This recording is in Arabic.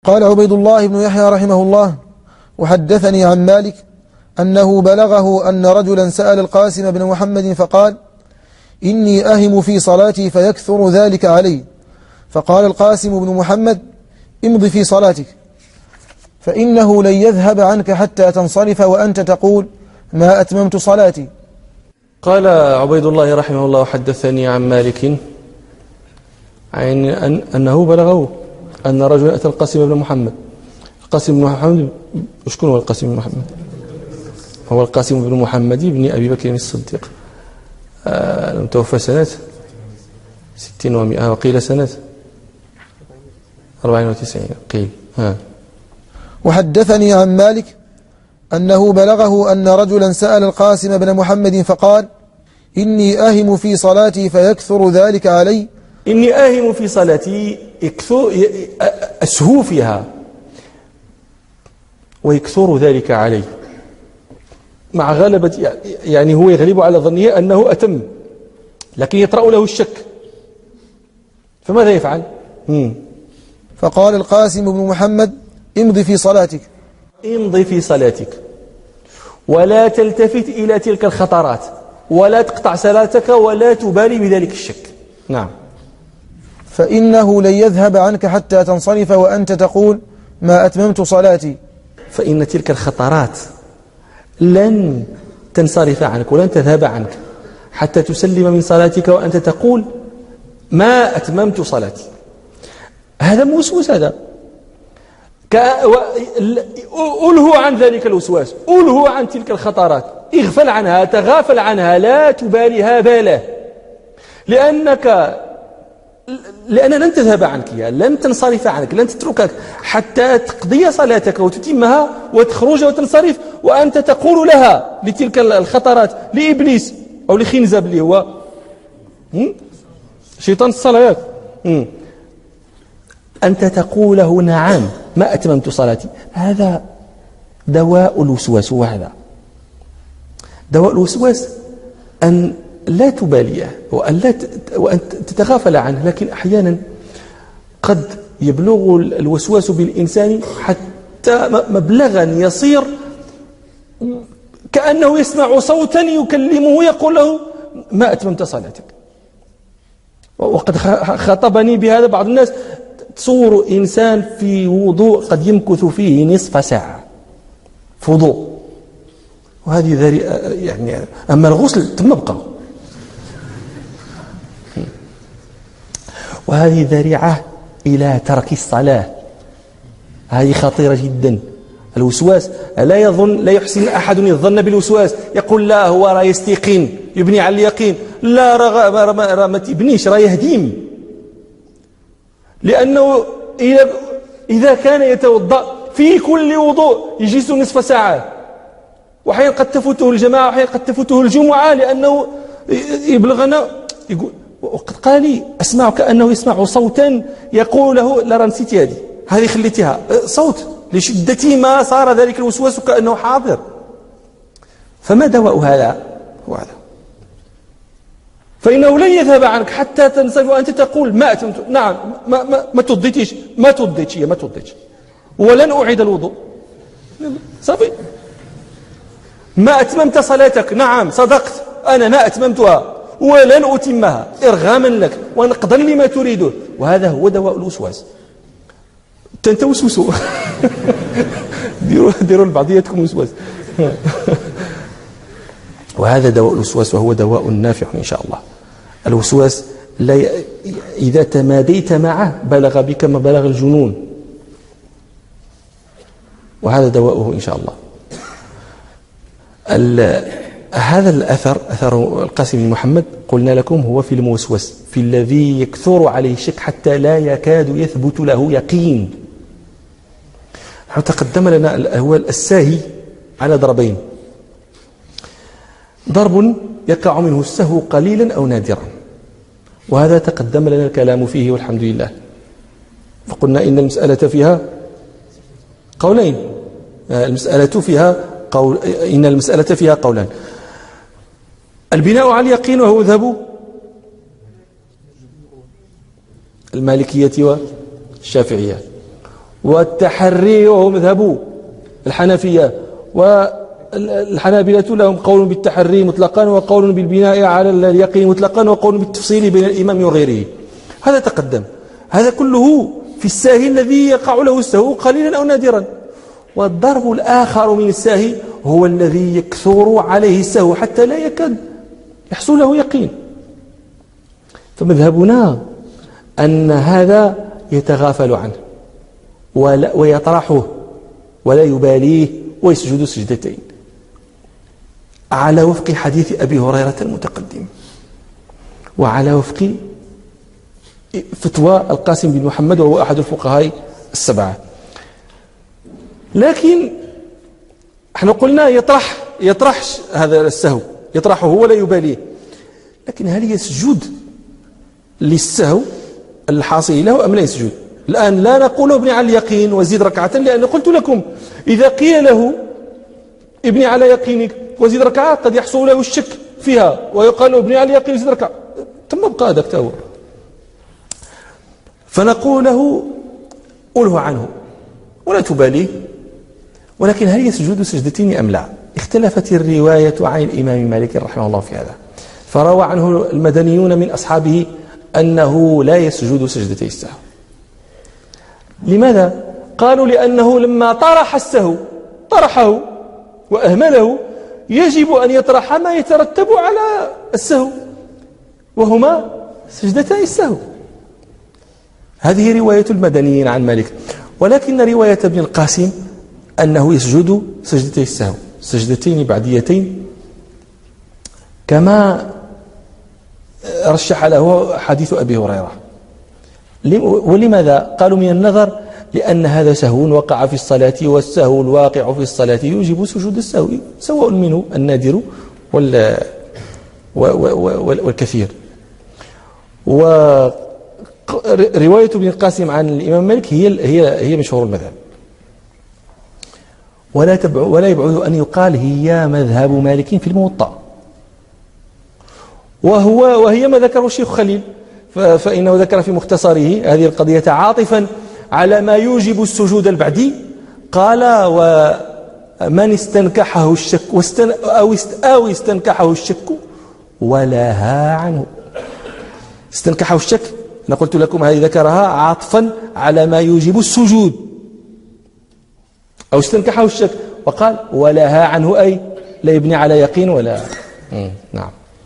قال عبيد الله بن يحيى رحمه الله: وحدثني عن مالك أنه بلغه أن رجلا سأل القاسم بن محمد فقال: إني أهم في صلاتي فيكثر ذلك علي. فقال القاسم بن محمد: امض في صلاتك، فإنه لن يذهب عنك حتى تنصرف وأنت تقول: ما أتممت صلاتي. قال عبيد الله رحمه الله: حدثني عن مالك عن أنه بلغه أن رجلا أتى القاسم بن محمد. القاسم بن محمد، شكون هو القاسم بن محمد؟ هو القاسم بن محمد بن أبي بكر الصديق، المتوفى سنة 60 و100، وقيل سنة 94 قيل. وحدثني عن مالك أنه بلغه أن رجلا سأل القاسم بن محمد فقال: إني أهم في صلاتي فيكثر ذلك علي. إني آهم في صلاتي، أسهو فيها ويكثر ذلك علي، مع غلبة، يعني هو يغلب على ظنه أنه أتم، لكن يطرأ له الشك، فماذا يفعل؟ فقال القاسم بن محمد: امض في صلاتك. امض في صلاتك ولا تلتفت إلى تلك الخطرات، ولا تقطع صلاتك، ولا تبالي بذلك الشك. نعم. فإنه لن يذهب عنك حتى تنصرف وأنت تقول: ما أتممت صلاتي. فإن تلك الخطرات لن تنصرف عنك ولن تذهب عنك حتى تسلم من صلاتك وأنت تقول: ما أتممت صلاتي. هذا موسوس، هذا ألهو عن ذلك الوسواس، ألهو عن تلك الخطرات، اغفل عنها، تغافل عنها، لا تباليها باله، لأن لن تذهب عنك، لن تنصرف عنك، لن تتركك حتى تقضي صلاتك وتتمها وتخرج وتنصرف وأنت تقول لها لتلك الخطرات، لإبليس أو لخنزب اللي هو شيطان الصلاة، أنت تقول له: نعم، ما أتممت صلاتي. هذا دواء الوسواس، وهذا دواء الوسواس، أن لا تباليه وأن تتغافل عنه. لكن أحيانا قد يبلغ الوسواس بالإنسان حتى مبلغا يصير كأنه يسمع صوتا يكلمه يقول له: ما أتممت صلاتك. وقد خاطبني بهذا بعض الناس، تصور إنسان في وضوء قد يمكث فيه نصف ساعة في وضوء، وهذه يعني أما الغسل تم بقى، وهذه ذريعة إلى ترك الصلاة. هذه خطيرة جدا. الوسواس لا يحسن أحد الظن بالوسواس، يقول: لا، هو راه يستيقن، يبني على اليقين. لا، راه ما تبنيش، راه يهديم. لأنه إذا كان يتوضأ في كل وضوء يجلس نصف ساعة، وحين قد تفوته الجماعة، وحين قد تفوته الجمعة، لأنه يبلغنا يقول. وقد قال لي: أسمع كأنه يسمع صوتا يقول له: لا، نسيت هذه خليتها صوت، لشدة ما صار ذلك الوسواس كأنه حاضر. فما دواء هذا؟ هو هذا. فإنه لن يذهب عنك حتى تنصرف وأنت تقول: ما أتممت. نعم، ما تضيتش، ما تضيتش، ولن أعيد الوضوء. صافي. ما أتممت صلاتك. نعم، صدقت، أنا ما أتممتها ولن أتمها، إرغاما لك ونقضا لما تريده. وهذا هو دواء الوسواس. تنتوسوسوا ديروا لبعضياتكم وسواس. وهذا دواء الوسواس، وهو دواء نافع إن شاء الله. الوسواس إذا تماديت معه بلغ بك مبلغ الجنون، وهذا دواؤه إن شاء الله. هذا الأثر، أثر القاسم بن محمد، قلنا لكم هو في الموسوس، في الذي يكثر عليه الشك حتى لا يكاد يثبت له يقين. نحن تقدم لنا الأهوال الساهي على ضربين: ضرب يقع منه السهو قليلا أو نادرا، وهذا تقدم لنا الكلام فيه والحمد لله. فقلنا إن المسألة فيها قولين، إن المسألة فيها قولان: البناء على اليقين، وهو مذهب المالكية والشافعية، والتحري وهو مذهب الحنفية، والحنابلة لهم قول بالتحري مطلقا وقول بالبناء على اليقين مطلقا وقول بالتفصيل بين الإمام وغيره. هذا تقدم، هذا كله في الساهي الذي يقع له السهو قليلا أو نادرا. والضرب الآخر من الساهي هو الذي يكثر عليه السهو حتى لا يكاد يحصل له يقين. فمذهبنا أن هذا يتغافل عنه ويطرحه ولا يباليه ويسجد سجدتين على وفق حديث أبي هريرة المتقدم وعلى وفق فتوى القاسم بن محمد وهو أحد الفقهاء السبعة. لكن احنا قلنا يطرح هذا السهو، يطرحه ولا يباليه، لكن هل يسجد للسهو الحاصل له أم لا يسجد؟ الآن لا نقول ابني على اليقين وزيد ركعة، لأن قلت لكم إذا قيل له ابني على يقينك وزيد ركعة قد يحصل له الشك فيها ويقال ابني على اليقين وزيد ركعة، ثم ابقى هذاك تاهو. فنقول له قله عنه ولا تباليه، ولكن هل يسجد سجدتين أم لا؟ اختلفت الرواية عن الإمام مالك رحمه الله في هذا، فروى عنه المدنيون من أصحابه أنه لا يسجد سجدتي السهو. لماذا؟ قالوا لأنه لما طرح السهو طرحه وأهمله يجب أن يطرح ما يترتب على السهو وهما سجدتي السهو. هذه رواية المدنيين عن مالك. ولكن رواية ابن القاسم أنه يسجد سجدتي السهو سجدتين بعديتين كما رشح له حديث أبي هريرة. ولماذا؟ قالوا من النظر لأن هذا سهو وقع في الصلاة، والسهو الواقع في الصلاة يوجب سجود السهو سواء منه النادر والكثير. ورواية ابن القاسم عن الإمام مالك هي مشهور المذهب، ولا يبعد أن يقال هي مذهب مالك في الموطأ، وهي ما ذكره الشيخ خليل، فإنه ذكر في مختصره هذه القضية عاطفا على ما يوجب السجود البعدي. قال ومن استنكحه الشك أو استنكحه الشك ولها عنه. استنكحه الشك أنا قلت لكم هذه ذكرها عاطفا على ما يوجب السجود، أو استنكحه الشك وقال ولها عنه أي لا يبني على يقين ولا نعم.